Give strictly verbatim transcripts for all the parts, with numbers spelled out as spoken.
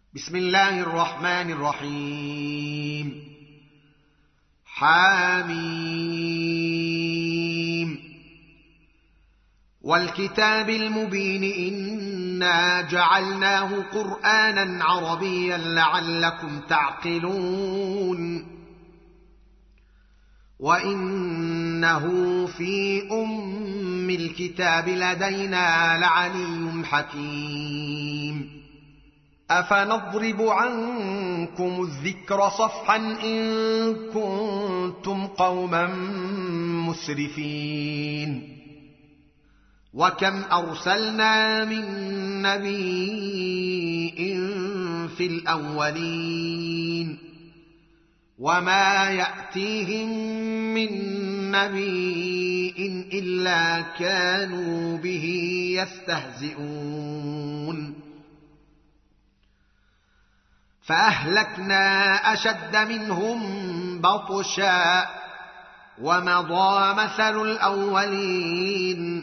بسم الله الرحمن الرحيم. حاميم والكتاب المبين إنا جعلناه قرآنا عربيا لعلكم تعقلون وإنه في أم الكتاب لدينا لعلي حكيم. أفنضرب عنكم الذكر صفحا إن كنتم قوما مسرفين. وكم أرسلنا من نبي في الأولين وما يأتيهم من نبي إلا كانوا به يستهزئون. فأهلكنا أشد منهم بطشا ومضى مثل الأولين.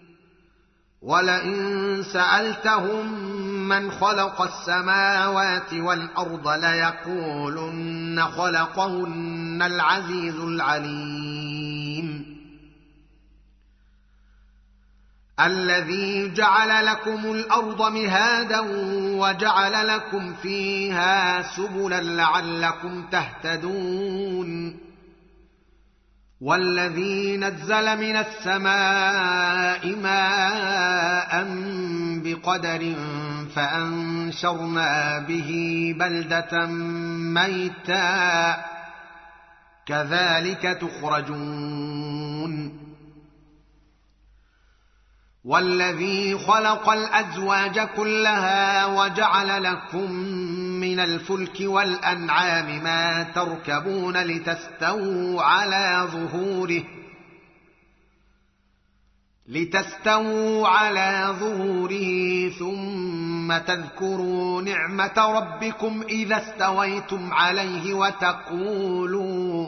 ولئن سألتهم من خلق السماوات والأرض ليقولن خلقهن العزيز العليم. الذي جعل لكم الأرض مهادا وجعل لكم فيها سبلا لعلكم تهتدون. والذي نزل من السماء ماء بقدر فأنشرنا به بلدة ميتا كذلك تخرجون. والذي خلق الأزواج كلها وجعل لكم من الفلك والأنعام ما تركبون لتستووا على ظهوره لتستووا على ظهوره ثم تذكروا نعمة ربكم إذا استويتم عليه وتقولوا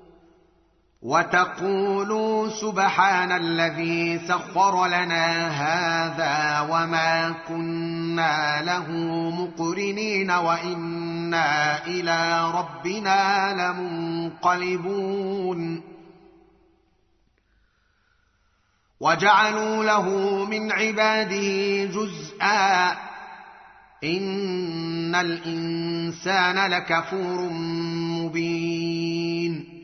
وتقولوا سبحان الذي سخر لنا هذا وما كنا له مقرنين وإنا إلى ربنا لمنقلبون. وجعلوا له من عباده جزءا إن الإنسان لكفور مبين.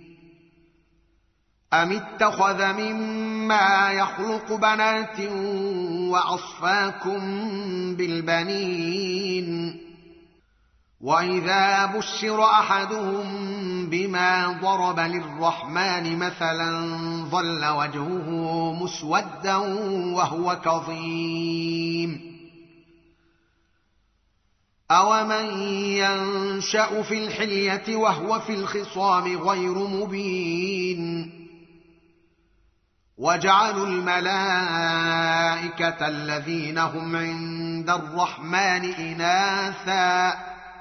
أم اتخذ مما يخلق بنات وأصفاكم بالبنين. وإذا بشر أحدهم بما ضرب للرحمن مثلا ظل وجهه مسودا وهو كظيم. أومن ينشأ في الحلية وهو في الخصام غير مبين. وجعلوا الملائكة الذين هم عند الرحمن إناثا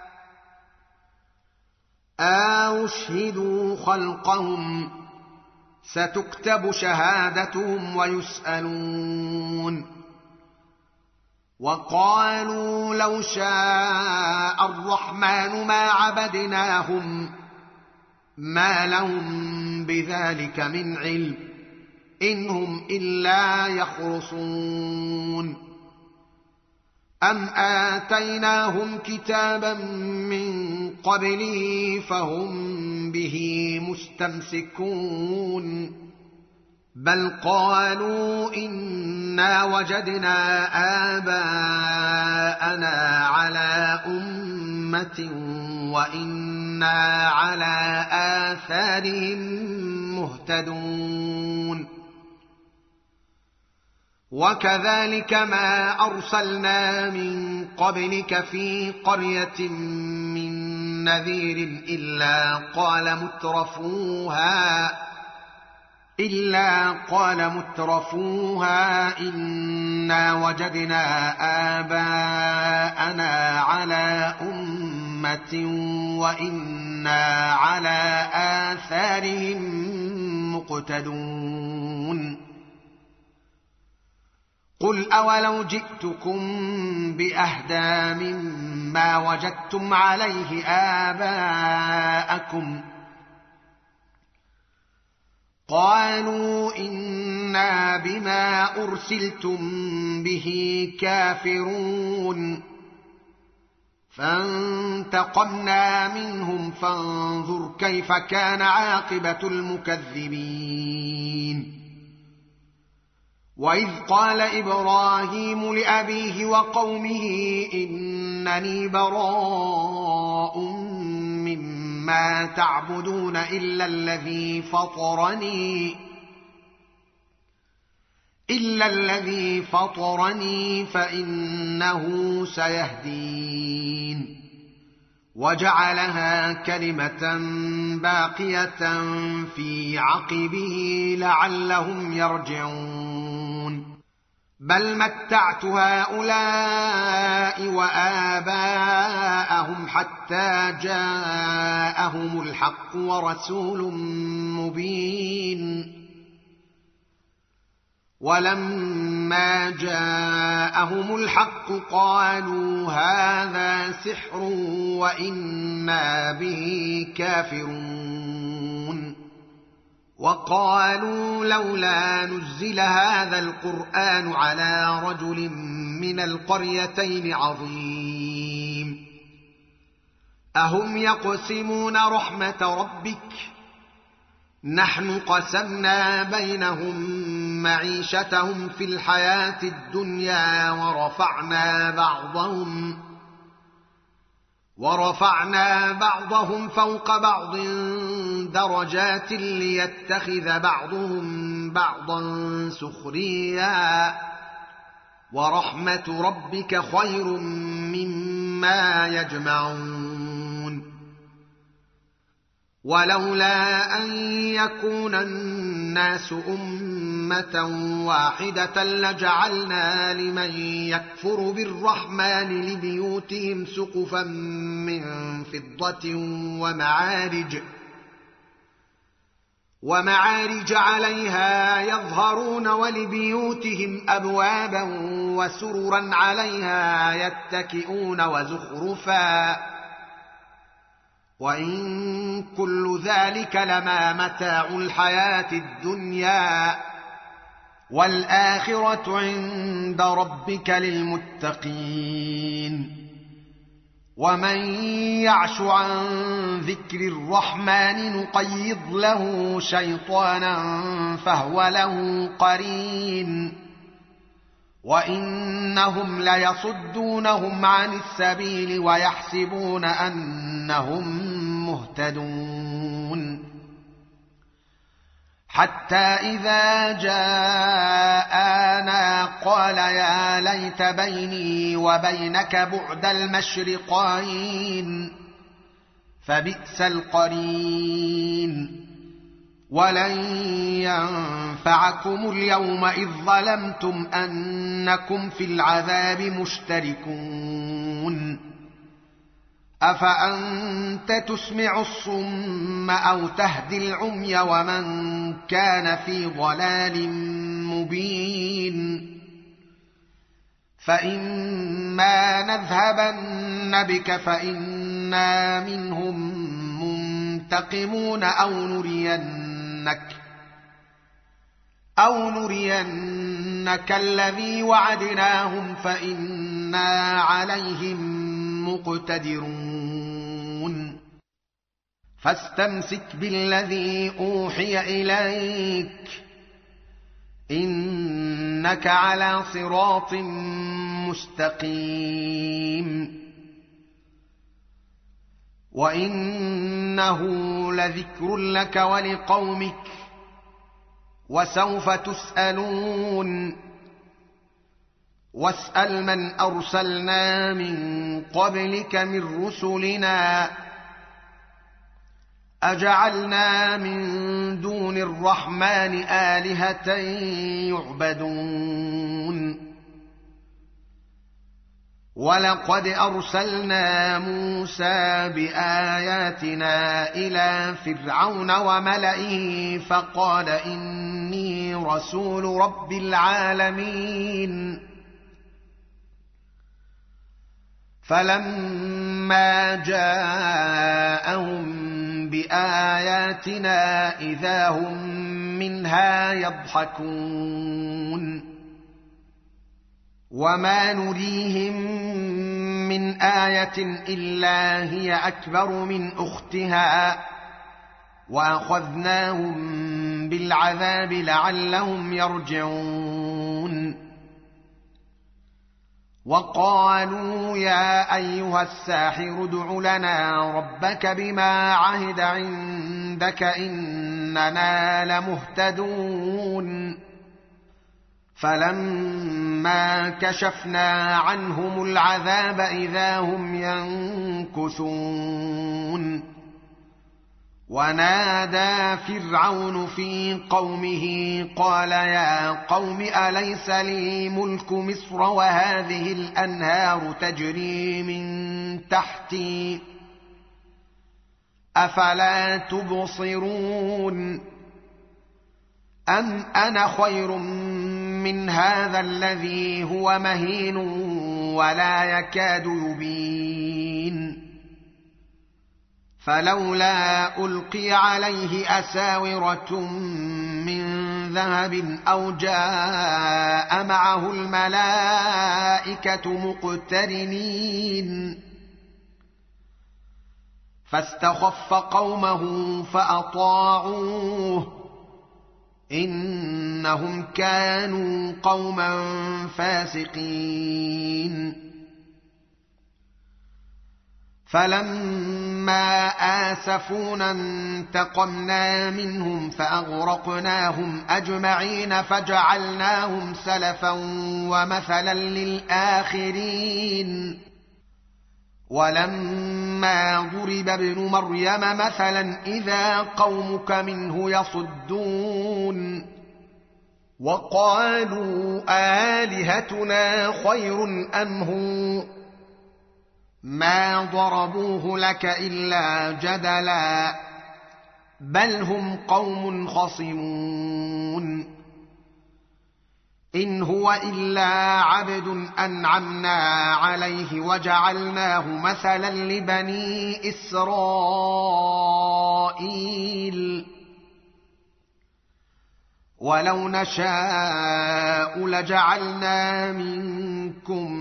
أشهدوا خلقهم ستكتب شهادتهم ويسألون. وقالوا لو شاء الرحمن ما عبدناهم ما لهم بذلك من علم إن هم إلا يخرصون. أم آتيناهم كتابا من قبله فهم به مستمسكون. بل قالوا إنا وجدنا آباءنا على أمة وإنا على آثارهم مهتدون. وكذلك ما أرسلنا من قبلك في قرية من نذير إلا قال مترفوها إلا قال مترفوها إنا وجدنا آباءنا على أمة وإنا على آثارهم مقتدون. قل أولو جئتكم بأهدى مما ما وجدتم عليه آباءكم قالوا إنا بما أرسلتم به كافرون فانتقمنا منهم فانظر كيف كان عاقبة المكذبين وإذ قال إبراهيم لأبيه وقومه إنني براء مما تعبدون إلا الذي فطرني إلا الذي فطرني فإنه سيهدين وجعلها كلمة باقية في عقبه لعلهم يرجعون بل متعت هؤلاء وآباءهم حتى جاءهم الحق ورسول مبين ولما جاءهم الحق قالوا هذا سحر وإنا به كافرون وقالوا لولا نزل هذا القرآن على رجل من القريتين عظيم أهم يقسمون رحمة ربك نحن قسمنا بينهم معيشتهم في الحياة الدنيا ورفعنا بعضهم ورفعنا بعضهم فوق بعض درجات ليتخذ بعضهم بعضا سخريا ورحمة ربك خير مما يجمعون ولولا أن يكون الناس أمة واحدة لجعلنا لمن يكفر بالرحمن لبيوتهم سقفا من فضة ومعارج ومعارج عليها يظهرون ولبيوتهم أبوابا وسررا عليها يتكئون وزخرفا وإن كل ذلك لما متاع الحياة الدنيا والآخرة عند ربك للمتقين ومن يعش عن ذكر الرحمن نقيض له شيطانا فهو له قرين وإنهم ليصدونهم عن السبيل ويحسبون أنهم مهتدون حتى إذا جاءنا قال يا ليت بيني وبينك بعد المشرقين فبئس القرين ولن ينفعكم اليوم إذ ظلمتم أنكم في العذاب مشتركون أفأنت تسمع الصم أو تهدي العمي ومن كان في ضلال مبين فإما نذهبن بك فإنا منهم منتقمون أو نرينك أو نرينك الذي وعدناهم فإنا عليهم مقتدرون فاستمسك بالذي أوحي إليك إنك على صراط مستقيم وإنه لذكر لك ولقومك وسوف تسألون واسأل من أرسلنا من قبلك من رسلنا أجعلنا من دون الرحمن آلهة يعبدون ولقد أرسلنا موسى بآياتنا إلى فرعون وملئه فقال إني رسول رب العالمين فلما جاءهم بآياتنا إذا هم منها يضحكون وما نريهم من آية إلا هي أكبر من أختها وأخذناهم بالعذاب لعلهم يرجعون وقالوا يا أيها الساحر ادع لنا ربك بما عهد عندك إننا لمهتدون فلما كشفنا عنهم العذاب إذا هم ينكثون ونادى فرعون في قومه قال يا قوم أليس لي ملك مصر وهذه الأنهار تجري من تحتي أفلا تبصرون أم أنا خير من هذا الذي هو مهين ولا يكاد يبين فلولا ألقي عليه أساورة من ذهب أو جاء معه الملائكة مقترنين فاستخف قومه فأطاعوه إنهم كانوا قوما فاسقين فلما آسفونا انتقمنا منهم فأغرقناهم أجمعين فجعلناهم سلفا ومثلا للآخرين ولما ضرب ابن مريم مثلا إذا قومك منه يصدون وقالوا آلهتنا خير أم هو ما ضربوه لك إلا جدلا بل هم قوم خصمون إن هو إلا عبد أنعمنا عليه وجعلناه مثلا لبني إسرائيل ولو نشاء لجعلنا منكم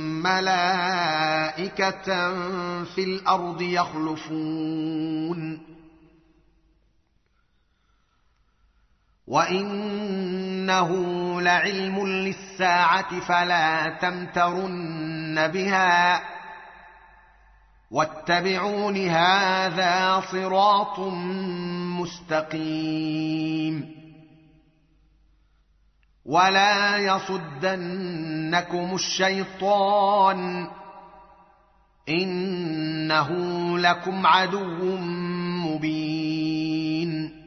ملائكة في الأرض يخلفون وإنه لعلم للساعة فلا تمترن بها واتبعون هذا صراط مستقيم ولا يصدنكم الشيطان إنه لكم عدو مبين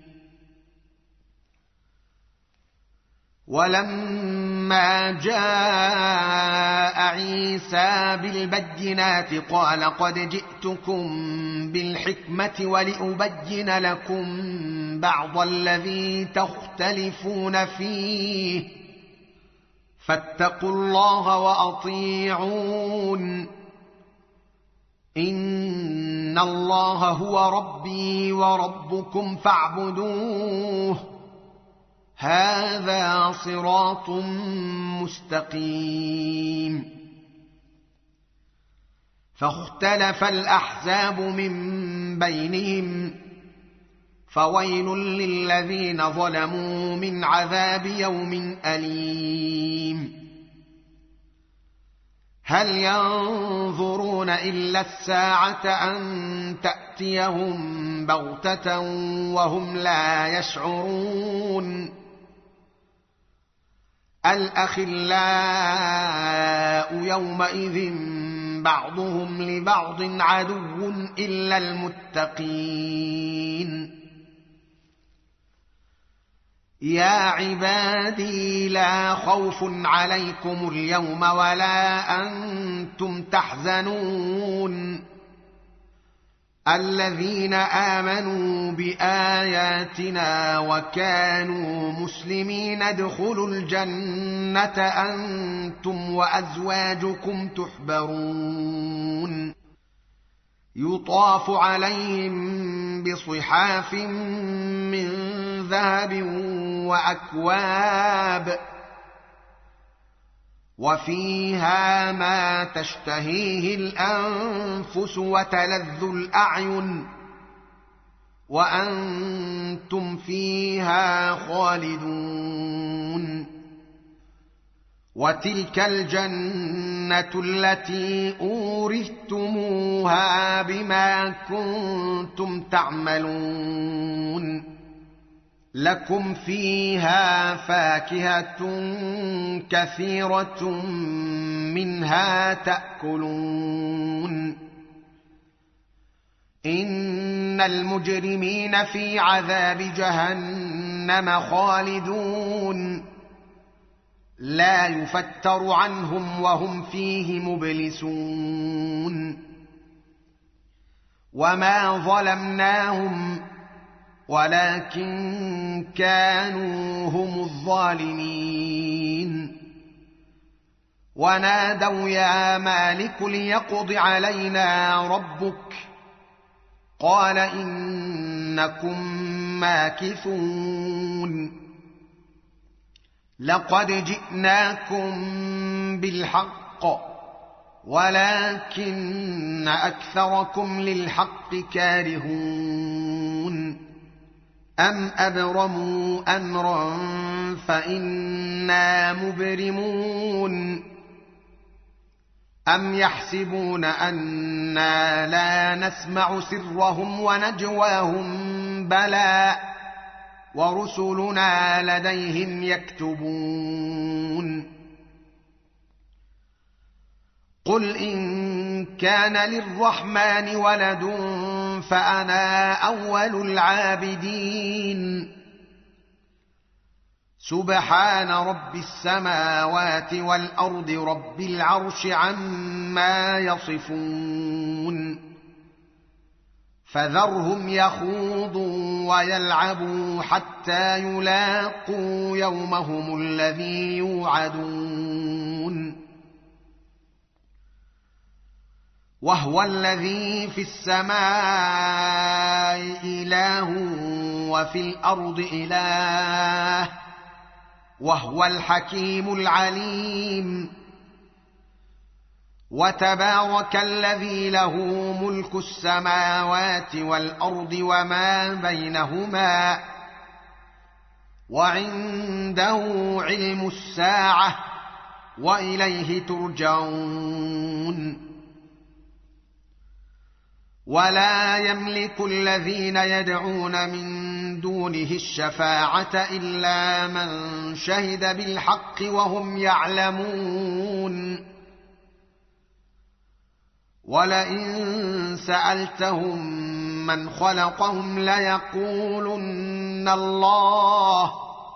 ولما جاء عيسى بالبينات قال قد جئتكم بالحكمة ولأبين لكم بعض الذي تختلفون فيه فاتقوا الله وأطيعون إن الله هو ربي وربكم فاعبدوه هذا صراط مستقيم فاختلف الأحزاب من بينهم فويل للذين ظلموا من عذاب يوم أليم هل ينظرون إلا الساعة أن تأتيهم بغتة وهم لا يشعرون الأخلاء يومئذ بعضهم لبعض عدو إلا المتقين يا عبادي لا خوف عليكم اليوم ولا أنتم تحزنون الذين آمنوا بآياتنا وكانوا مسلمين ادخلوا الجنة أنتم وأزواجكم تحبرون يطاف عليهم بصحاف من ذهب وأكواب وفيها ما تشتهيه الأنفس وتلذ الأعين وأنتم فيها خالدون وتلك الجنة التي أورثتموها بما كنتم تعملون لكم فيها فاكهة كثيرة منها تأكلون إن المجرمين في عذاب جهنم خالدون لا يفتر عنهم وهم فيه مبلسون وما ظلمناهم ولكن كانوا هم الظالمين ونادوا يا مالك ليقض علينا ربك قال إنكم ماكثون لقد جئناكم بالحق ولكن أكثركم للحق كارهون أم أبرموا أمرا فإنا مبرمون أم يحسبون أنا لا نسمع سرهم ونجواهم بلى ورسلنا لديهم يكتبون قل إن كان للرحمن ولد فأنا أول العابدين سبحان رب السماوات والأرض رب العرش عما يصفون فذرهم يخوضوا ويلعبوا حتى يلاقوا يومهم الذي يوعدون وهو الذي في السماء إله وفي الأرض إله وهو الحكيم العليم وتبارك الذي له ملك السماوات والأرض وما بينهما وعنده علم الساعة وإليه ترجعون ولا يملك الذين يدعون من دونه الشفاعة إلا من شهد بالحق وهم يعلمون ولئن سألتهم من خلقهم ليقولن الله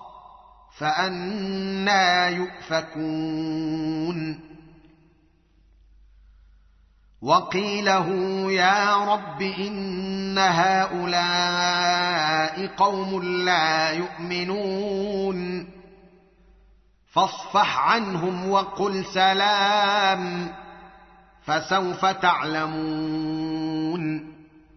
فأنى يؤفكون وقيله يا رب إن هؤلاء قوم لا يؤمنون فاصفح عنهم وقل سلام فسوف تعلمون